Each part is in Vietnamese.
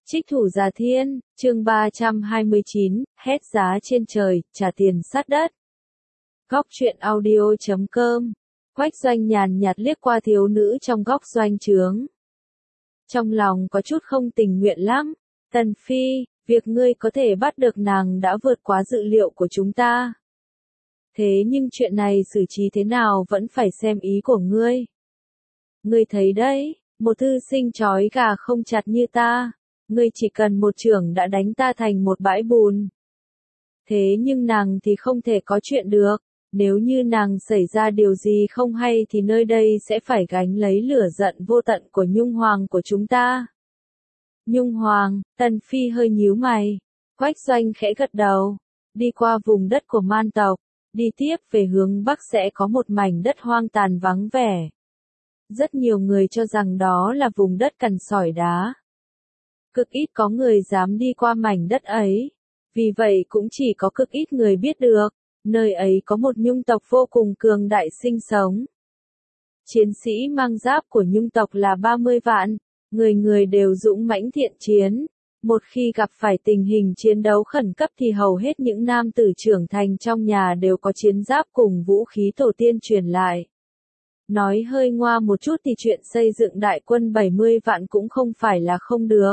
Trích Thủ Già Thiên, chương 329, hét giá trên trời, trả tiền sát đất. Góc truyện audio.com. Quách Doanh nhàn nhạt liếc qua thiếu nữ trong góc doanh trướng. Trong lòng có chút không tình nguyện lắm. Tần Phi, việc ngươi có thể bắt được nàng đã vượt quá dự liệu của chúng ta. Thế nhưng chuyện này xử trí thế nào vẫn phải xem ý của ngươi. Ngươi thấy đấy, một thư sinh trói gà không chặt như ta. Ngươi chỉ cần một chưởng đã đánh ta thành một bãi bùn. Thế nhưng nàng thì không thể có chuyện được, nếu như nàng xảy ra điều gì không hay thì nơi đây sẽ phải gánh lấy lửa giận vô tận của Nhung Hoàng của chúng ta. Nhung Hoàng, Tần Phi hơi nhíu mày. Quách Doanh khẽ gật đầu, đi qua vùng đất của man tộc, đi tiếp về hướng bắc sẽ có một mảnh đất hoang tàn vắng vẻ. Rất nhiều người cho rằng đó là vùng đất cằn sỏi đá. Cực ít có người dám đi qua mảnh đất ấy, vì vậy cũng chỉ có cực ít người biết được, nơi ấy có một nhung tộc vô cùng cường đại sinh sống. Chiến sĩ mang giáp của nhung tộc là 30 vạn, người người đều dũng mãnh thiện chiến, một khi gặp phải tình hình chiến đấu khẩn cấp thì hầu hết những nam tử trưởng thành trong nhà đều có chiến giáp cùng vũ khí tổ tiên truyền lại. Nói hơi ngoa một chút thì chuyện xây dựng đại quân 70 vạn cũng không phải là không được.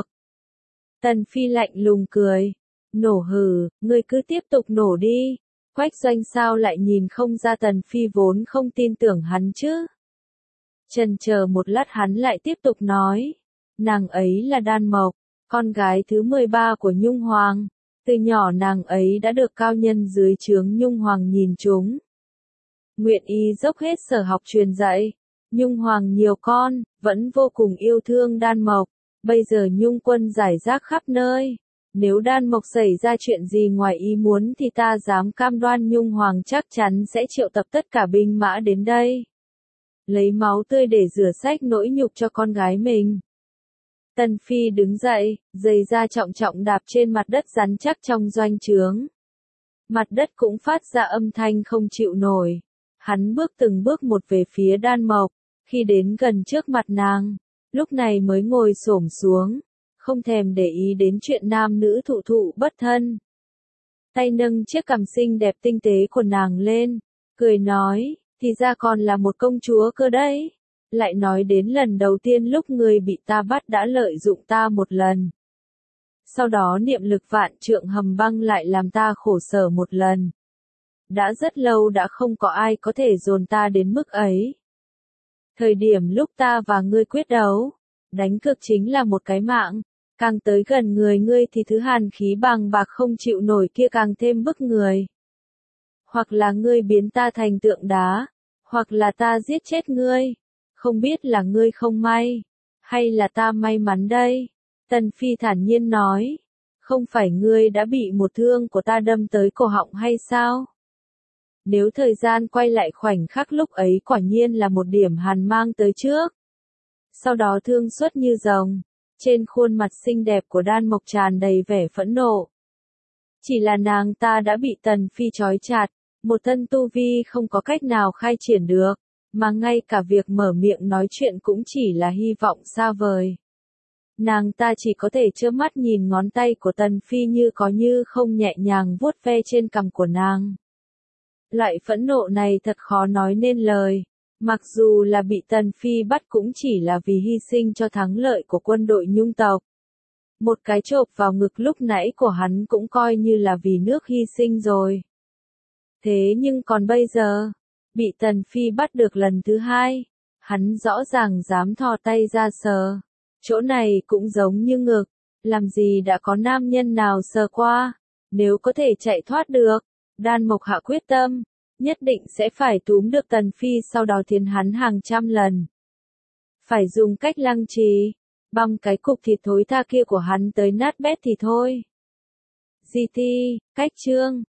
Tần Phi lạnh lùng cười. Nổ hừ, ngươi cứ tiếp tục nổ đi. Quách Doanh sao lại nhìn không ra Tần Phi vốn không tin tưởng hắn chứ. Chần chờ một lát hắn lại tiếp tục nói. Nàng ấy là Đan Mộc, con gái thứ 13 của Nhung Hoàng. Từ nhỏ nàng ấy đã được cao nhân dưới trướng Nhung Hoàng nhìn trúng. Nguyện y dốc hết sở học truyền dạy. Nhung Hoàng nhiều con, vẫn vô cùng yêu thương Đan Mộc. Bây giờ Nhung quân giải rác khắp nơi. Nếu Đan Mộc xảy ra chuyện gì ngoài ý muốn thì ta dám cam đoan Nhung Hoàng chắc chắn sẽ triệu tập tất cả binh mã đến đây. Lấy máu tươi để rửa sạch nỗi nhục cho con gái mình. Tần Phi đứng dậy, giày da trọng trọng đạp trên mặt đất rắn chắc trong doanh trướng. Mặt đất cũng phát ra âm thanh không chịu nổi. Hắn bước từng bước một về phía Đan Mộc, khi đến gần trước mặt nàng. Lúc này mới ngồi xổm xuống, không thèm để ý đến chuyện nam nữ thụ thụ bất thân. Tay nâng chiếc cằm xinh đẹp tinh tế của nàng lên, cười nói, thì ra còn là một công chúa cơ đấy. Lại nói đến lần đầu tiên lúc người bị ta bắt đã lợi dụng ta một lần. Sau đó niệm lực vạn trượng hầm băng lại làm ta khổ sở một lần. Đã rất lâu đã không có ai có thể dồn ta đến mức ấy. Thời điểm lúc ta và ngươi quyết đấu, đánh cược chính là một cái mạng, càng tới gần người ngươi thì thứ hàn khí bàng bạc không chịu nổi kia càng thêm bức người. Hoặc là ngươi biến ta thành tượng đá, hoặc là ta giết chết ngươi, không biết là ngươi không may, hay là ta may mắn đây. Tần Phi thản nhiên nói, không phải ngươi đã bị một thương của ta đâm tới cổ họng hay sao? Nếu thời gian quay lại khoảnh khắc lúc ấy quả nhiên là một điểm hàn mang tới trước. Sau đó thương xuất như rồng, trên khuôn mặt xinh đẹp của Đan Mộc tràn đầy vẻ phẫn nộ. Chỉ là nàng ta đã bị Tần Phi trói chặt, một thân tu vi không có cách nào khai triển được, mà ngay cả việc mở miệng nói chuyện cũng chỉ là hy vọng xa vời. Nàng ta chỉ có thể trơ mắt nhìn ngón tay của Tần Phi như có như không nhẹ nhàng vuốt ve trên cằm của nàng. Loại phẫn nộ này thật khó nói nên lời, mặc dù là bị Tần Phi bắt cũng chỉ là vì hy sinh cho thắng lợi của quân đội Nhung tộc. Một cái chộp vào ngực lúc nãy của hắn cũng coi như là vì nước hy sinh rồi. Thế nhưng còn bây giờ, bị Tần Phi bắt được lần thứ hai, hắn rõ ràng dám thò tay ra sờ. Chỗ này cũng giống như ngực, làm gì đã có nam nhân nào sờ qua, nếu có thể chạy thoát được. Đan Mộc hạ quyết tâm, nhất định sẽ phải túm được Tần Phi sau đó thiến hắn hàng trăm lần. Phải dùng cách lăng trì, băm cái cục thịt thối tha kia của hắn tới nát bét thì thôi. GT, cách chương.